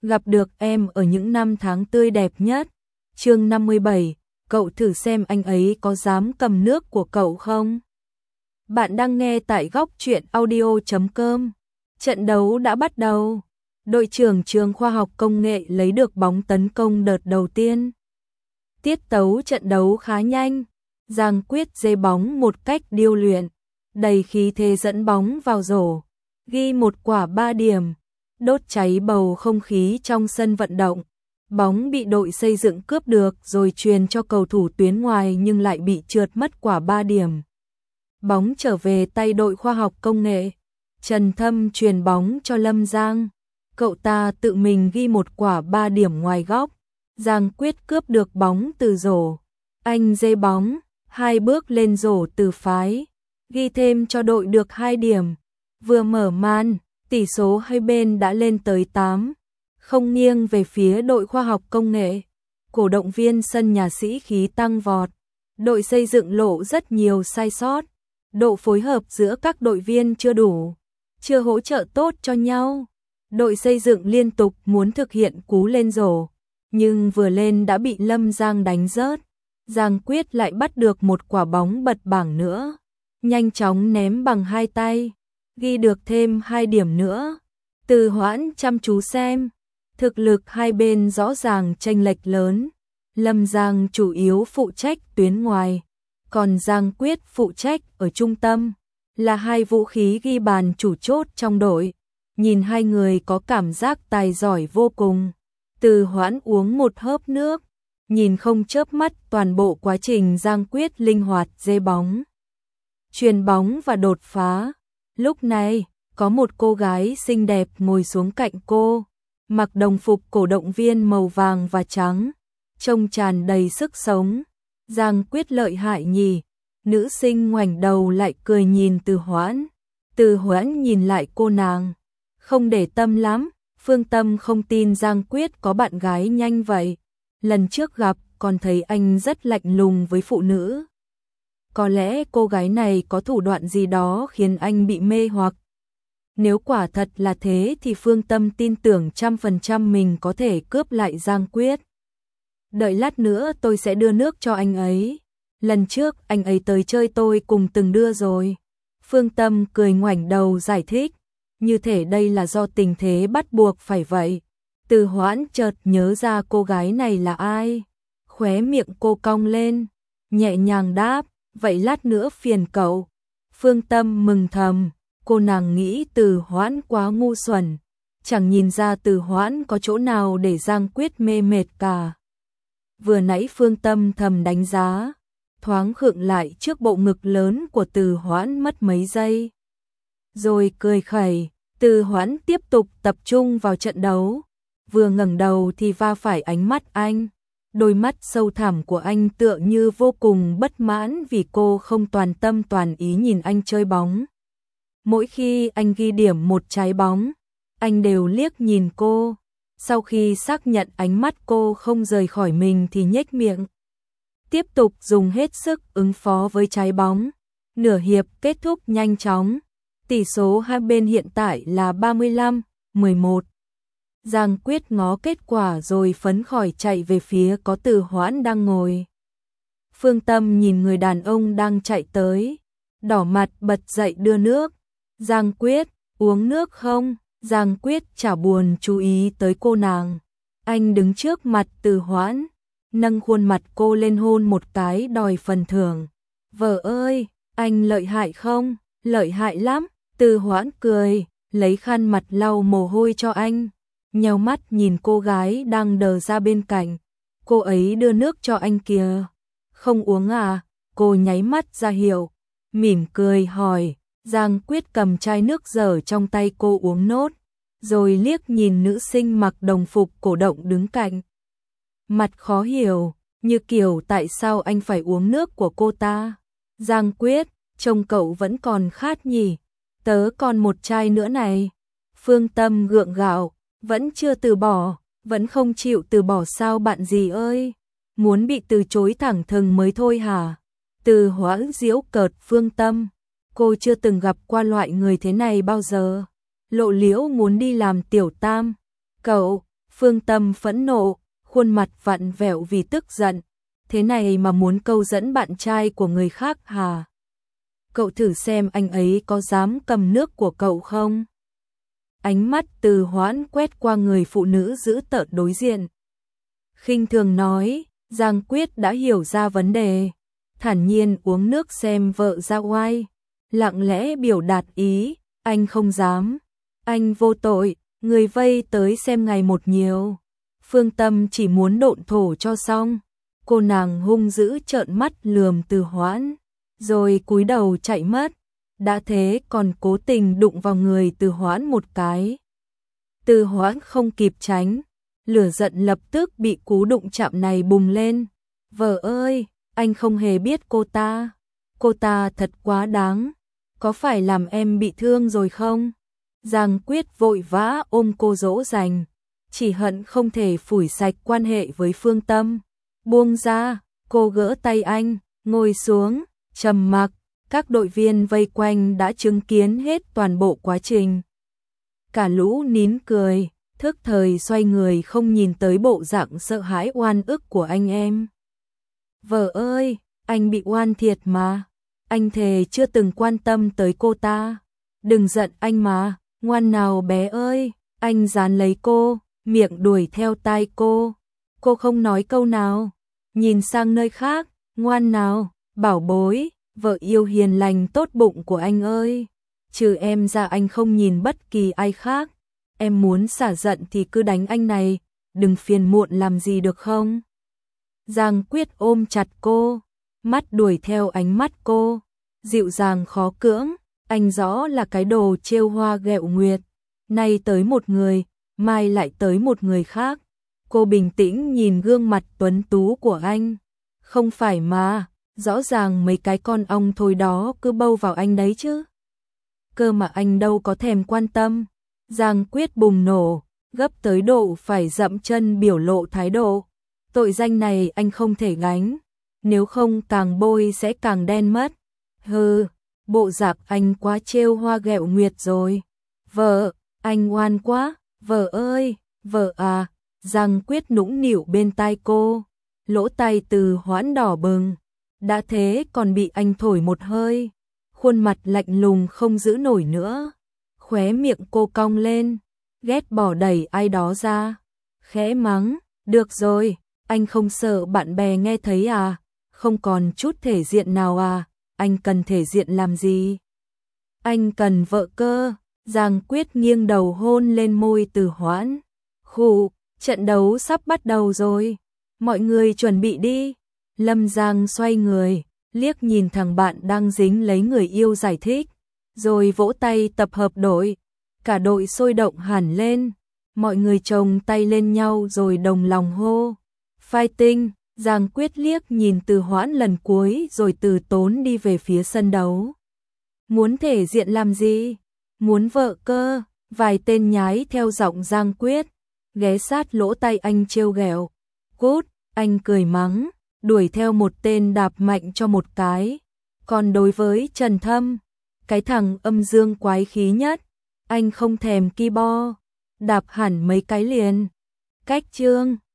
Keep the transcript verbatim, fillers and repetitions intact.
gặp được em ở những năm tháng tươi đẹp nhất. Chương năm mươi bảy, cậu thử xem anh ấy có dám cầm nước của cậu không? Bạn đang nghe tại góc truyện audio chấm com. Trận đấu đã bắt đầu. Đội trưởng trường khoa học công nghệ lấy được bóng tấn công đợt đầu tiên. Tiết tấu trận đấu khá nhanh. Giang Quyết dê bóng một cách điêu luyện, đầy khí thế dẫn bóng vào rổ, ghi một quả ba điểm, đốt cháy bầu không khí trong sân vận động. Bóng bị đội xây dựng cướp được rồi truyền cho cầu thủ tuyến ngoài nhưng lại bị trượt mất quả ba điểm. Bóng trở về tay đội khoa học công nghệ. Trần Thâm truyền bóng cho Lâm Giang. Cậu ta tự mình ghi một quả ba điểm ngoài góc. Giang Quyết cướp được bóng từ rổ. Anh dê bóng, hai bước lên rổ từ phái, ghi thêm cho đội được hai điểm. Vừa mở màn, tỷ số hai bên đã lên tới tám, không nghiêng về phía đội khoa học công nghệ. Cổ động viên sân nhà sĩ khí tăng vọt. Đội xây dựng lộ rất nhiều sai sót. Độ phối hợp giữa các đội viên chưa đủ, chưa hỗ trợ tốt cho nhau. Đội xây dựng liên tục muốn thực hiện cú lên rổ, nhưng vừa lên đã bị Lâm Giang đánh rớt. Giang Quyết lại bắt được một quả bóng bật bảng nữa, nhanh chóng ném bằng hai tay, ghi được thêm hai điểm nữa. Từ Hoãn chăm chú xem, thực lực hai bên rõ ràng chênh lệch lớn. Lâm Giang chủ yếu phụ trách tuyến ngoài, còn Giang Quyết phụ trách ở trung tâm, là hai vũ khí ghi bàn chủ chốt trong đội. Nhìn hai người có cảm giác tài giỏi vô cùng. Từ Hoãn uống một hớp nước, nhìn không chớp mắt toàn bộ quá trình Giang Quyết linh hoạt dê bóng, chuyền bóng và đột phá. Lúc này, có một cô gái xinh đẹp ngồi xuống cạnh cô, mặc đồng phục cổ động viên màu vàng và trắng, trông tràn đầy sức sống. Giang Quyết lợi hại nhỉ? Nữ sinh ngoảnh đầu lại cười nhìn Từ Hoãn. Từ Hoãn nhìn lại cô nàng, không để tâm lắm. Phương Tâm không tin Giang Quyết có bạn gái nhanh vậy. Lần trước gặp còn thấy anh rất lạnh lùng với phụ nữ. Có lẽ cô gái này có thủ đoạn gì đó khiến anh bị mê hoặc. Nếu quả thật là thế thì Phương Tâm tin tưởng trăm phần trăm mình có thể cướp lại Giang Quyết. Đợi lát nữa tôi sẽ đưa nước cho anh ấy. Lần trước anh ấy tới chơi tôi cùng từng đưa rồi. Phương Tâm cười ngoảnh đầu giải thích, như thể đây là do tình thế bắt buộc phải vậy. Từ Hoãn chợt nhớ ra cô gái này là ai. Khóe miệng cô cong lên, nhẹ nhàng đáp, vậy lát nữa phiền cậu. Phương Tâm mừng thầm, cô nàng nghĩ Từ Hoãn quá ngu xuẩn, chẳng nhìn ra Từ Hoãn có chỗ nào để Giang Quyết mê mệt cả. Vừa nãy Phương Tâm thầm đánh giá, thoáng khựng lại trước bộ ngực lớn của Từ Hoãn mất mấy giây. Rồi cười khẩy. Từ Hoãn tiếp tục tập trung vào trận đấu. Vừa ngẩng đầu thì va phải ánh mắt anh. Đôi mắt sâu thẳm của anh tựa như vô cùng bất mãn vì cô không toàn tâm toàn ý nhìn anh chơi bóng. Mỗi khi anh ghi điểm một trái bóng, anh đều liếc nhìn cô. Sau khi xác nhận ánh mắt cô không rời khỏi mình thì nhếch miệng, tiếp tục dùng hết sức ứng phó với trái bóng. Nửa hiệp kết thúc nhanh chóng. Tỷ số hai bên hiện tại là ba mươi lăm mười một. Giang Quyết ngó kết quả rồi phấn khởi chạy về phía có Từ Hoãn đang ngồi. Phương Tâm nhìn người đàn ông đang chạy tới, đỏ mặt bật dậy đưa nước. Giang Quyết, uống nước không? Giang Quyết chả buồn chú ý tới cô nàng. Anh đứng trước mặt Từ Hoãn, nâng khuôn mặt cô lên hôn một cái đòi phần thưởng. Vợ ơi, anh lợi hại không? Lợi hại lắm. Từ Hoãn cười, lấy khăn mặt lau mồ hôi cho anh, nheo mắt nhìn cô gái đang đờ ra bên cạnh. Cô ấy đưa nước cho anh kìa. Không uống à? Cô nháy mắt ra hiệu, mỉm cười hỏi. Giang Quyết cầm chai nước dở trong tay cô uống nốt, rồi liếc nhìn nữ sinh mặc đồng phục cổ động đứng cạnh. Mặt khó hiểu, như kiểu tại sao anh phải uống nước của cô ta. Giang Quyết, trông cậu vẫn còn khát nhỉ? Tớ còn một chai nữa này. Phương Tâm gượng gạo, vẫn chưa từ bỏ, vẫn không chịu từ bỏ sao bạn gì ơi? Muốn bị từ chối thẳng thừng mới thôi hả? Từ Hoãn giễu cợt Phương Tâm, cô chưa từng gặp qua loại người thế này bao giờ. Lộ liễu muốn đi làm tiểu tam. Cậu, Phương Tâm phẫn nộ, khuôn mặt vặn vẹo vì tức giận. Thế này mà muốn câu dẫn bạn trai của người khác hả? Cậu thử xem anh ấy có dám cầm nước của cậu không? Ánh mắt Từ Hoãn quét qua người phụ nữ dữ tợn đối diện. Khinh thường nói, Giang Quyết đã hiểu ra vấn đề. Thản nhiên uống nước xem vợ ra oai. Lặng lẽ biểu đạt ý, anh không dám. Anh vô tội, người vây tới xem ngày một nhiều. Phương Tâm chỉ muốn độn thổ cho xong. Cô nàng hung dữ trợn mắt lườm Từ Hoãn, rồi cúi đầu chạy mất. Đã thế còn cố tình đụng vào người Từ Hoãn một cái. Từ Hoãn không kịp tránh, lửa giận lập tức bị cú đụng chạm này bùng lên. Vợ ơi, anh không hề biết cô ta. Cô ta thật quá đáng. Có phải làm em bị thương rồi không? Giang Quyết vội vã ôm cô dỗ dành. Chỉ hận không thể phủi sạch quan hệ với Phương Tâm. Buông ra, cô gỡ tay anh, ngồi xuống, trầm mặc. Các đội viên vây quanh đã chứng kiến hết toàn bộ quá trình. Cả lũ nín cười, thức thời xoay người không nhìn tới bộ dạng sợ hãi oan ức của anh em. Vợ ơi, anh bị oan thiệt mà. Anh thề chưa từng quan tâm tới cô ta. Đừng giận anh mà, ngoan nào bé ơi. Anh dán lấy cô, miệng đuổi theo tai cô. Cô không nói câu nào. Nhìn sang nơi khác, ngoan nào, bảo bối, vợ yêu hiền lành tốt bụng của anh ơi. Trừ em ra anh không nhìn bất kỳ ai khác. Em muốn xả giận thì cứ đánh anh này, đừng phiền muộn làm gì được không? Giang Quyết ôm chặt cô, mắt đuổi theo ánh mắt cô, dịu dàng khó cưỡng, anh rõ là cái đồ trêu hoa ghẹo nguyệt, nay tới một người, mai lại tới một người khác. Cô bình tĩnh nhìn gương mặt tuấn tú của anh, không phải mà, rõ ràng mấy cái con ong thôi đó cứ bâu vào anh đấy chứ. Cơ mà anh đâu có thèm quan tâm. Giang Quyết bùng nổ, gấp tới độ phải dậm chân biểu lộ thái độ. Tội danh này anh không thể gánh, nếu không càng bôi sẽ càng đen mất. Hừ, bộ dạng anh quá trêu hoa ghẹo nguyệt rồi. Vợ, anh ngoan quá, vợ ơi, vợ à. Giang Quyết nũng nịu bên tai cô, lỗ tai Từ Hoãn đỏ bừng. Đã thế còn bị anh thổi một hơi, khuôn mặt lạnh lùng không giữ nổi nữa. Khóe miệng cô cong lên, ghét bỏ đẩy ai đó ra, khẽ mắng, được rồi, anh không sợ bạn bè nghe thấy à, không còn chút thể diện nào à, anh cần thể diện làm gì? Anh cần vợ cơ. Giang Quyết nghiêng đầu hôn lên môi Từ Hoãn. Khụ, trận đấu sắp bắt đầu rồi, mọi người chuẩn bị đi. Lâm Giang xoay người, liếc nhìn thằng bạn đang dính lấy người yêu giải thích, rồi vỗ tay tập hợp đội. Cả đội sôi động hẳn lên, mọi người chồng tay lên nhau rồi đồng lòng hô. Fighting. Giang Quyết liếc nhìn Từ Hoãn lần cuối rồi từ tốn đi về phía sân đấu. Muốn thể diện làm gì? Muốn vợ cơ? Vài tên nhái theo giọng Giang Quyết, ghé sát lỗ tai anh trêu ghẹo. Cút, anh cười mắng, đuổi theo một tên đạp mạnh cho một cái. Còn đối với Trần Thâm, cái thằng âm dương quái khí nhất, anh không thèm ki bo, đạp hẳn mấy cái liền. Cách chương